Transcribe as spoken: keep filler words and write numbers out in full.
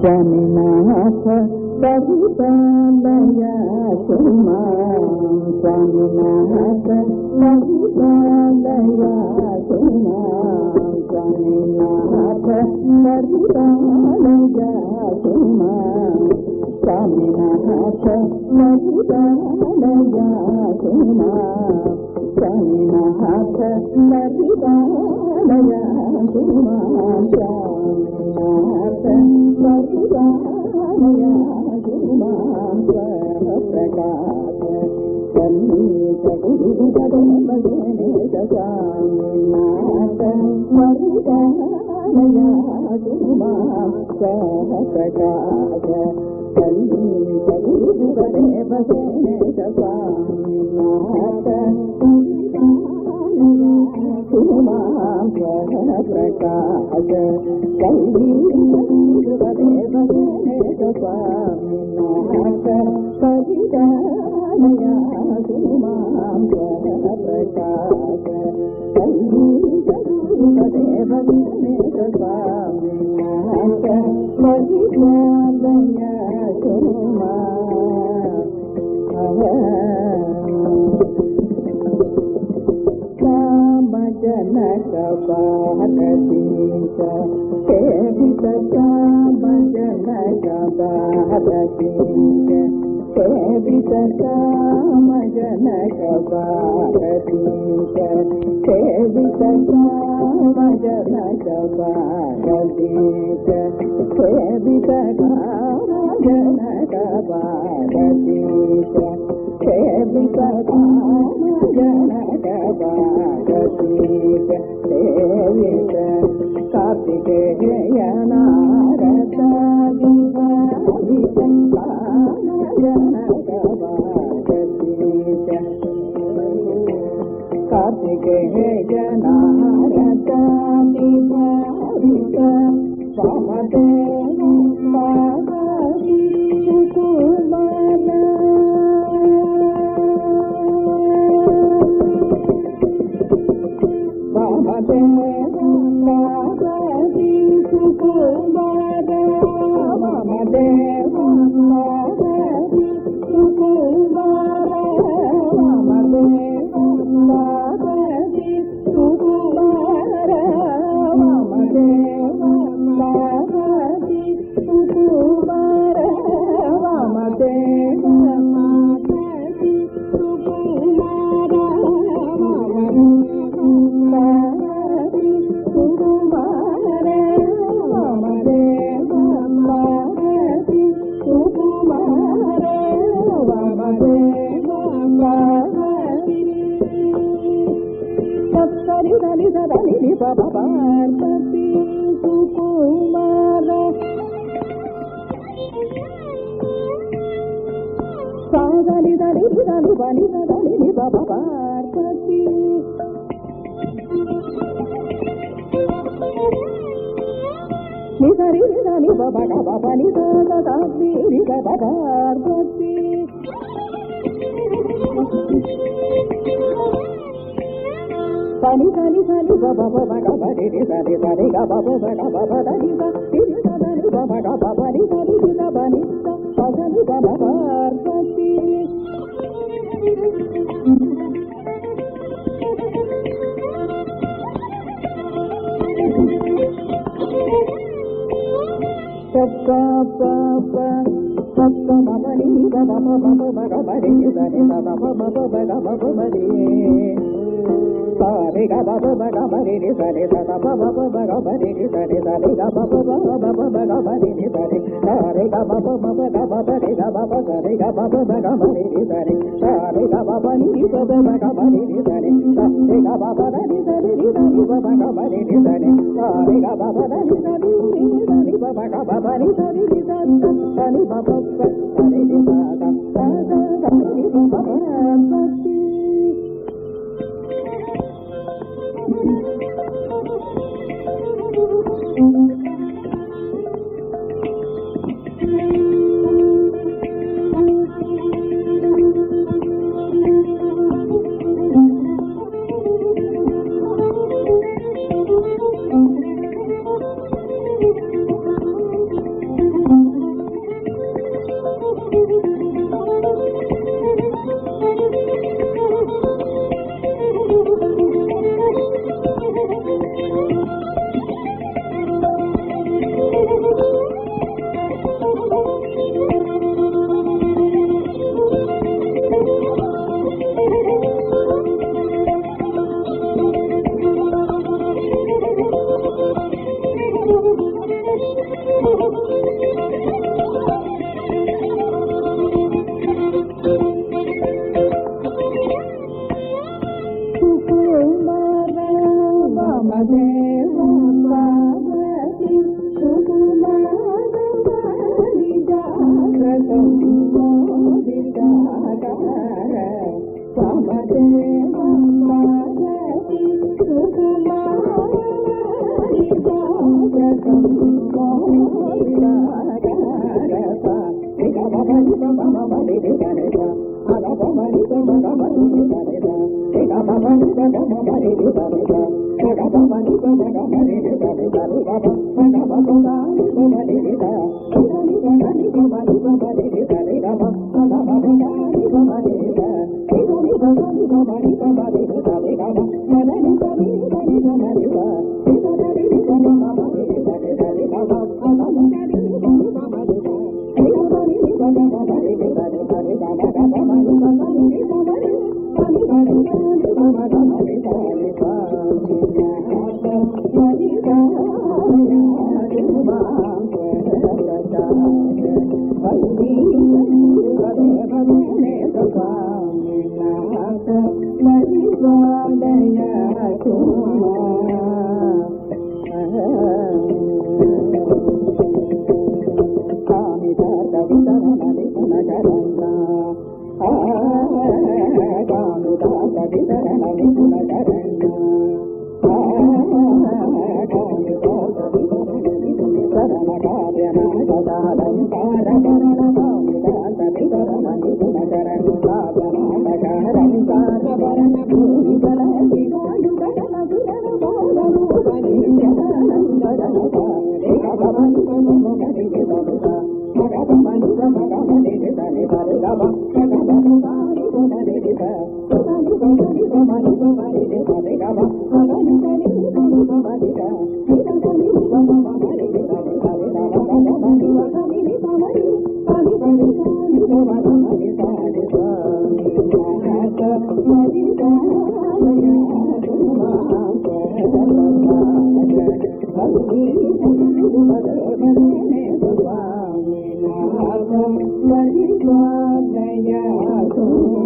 स्वामीनाथ परिपालया सुमां स्वामीनाथ परिपालया सुमां स्वामीनाथ परिपालया सुमां स्वामीनाथ परिपालया सुमां स्वामीनाथ परिपालया सुमां स्वामीनाथ परिपालया सुमां प्रकाश कन्नीत गुरुदेव गणेश स्वामीनाथ परिपालया सुमां प्रकाश कन्नीत गुरुदेव गणेश स्वामीनाथ सुमां प्रकाश कन्नीत गुरुदेव गणेश स्वामीनाथ परिपालया सुमां प्रकाश कन्नीत गुरुदेव गणेश स्वामीनाथ परिपालया सुमां जनक भारतीश सेवित श्याम जनक भारतीश सेवित श्याम जनक भारतीश सेवित श्याम जनक भारतीश सेवित श्याम जनक भारतीश सेवित श्याम जनक भारतीश सेवित कार्तिकेय नारद दिवालिक जनक भारतीश कार्तिकेय नारद दिवालिक वामदेव कुमार वामदेव कुमार वामदेव कुमार वामदेव कुमार वामदेव कुमार वामदेव पार्वती सुकुमार साधनि धनि धनि बनि धनि बाबा पार्वती निधरि धनि बाबा बाबा नि दादा नि बाबा Parvati Sani sani sani baba baba baba di di sani sani baba baba baba da di da di di da da di baba baba di da di da ba ni da sani baba Parvati Papa papa papa baba ni baba baba baba baba di da di baba baba baba baba di Sare ga ba ba ba ga ba re re sare ga ba ba ba ba ga ba re re sare sare ga ba ba ba ba ba ba ga ba re re sare sare ga ba ba ba ba ga ba ba re ga ba ba sare ga ba ba ba ga ba re re sare sare ga ba ba ni ba ba ba ga ba re re sare sare ga ba ba ni sare ni ni ba ba ga ba re re sare sare ga ba ba ni sare ni ni ba ba ga ba ba ni sare ni sare sare ba ba sare ni sa ga sa ga ga ni ba ba Parvati Thank you. Swami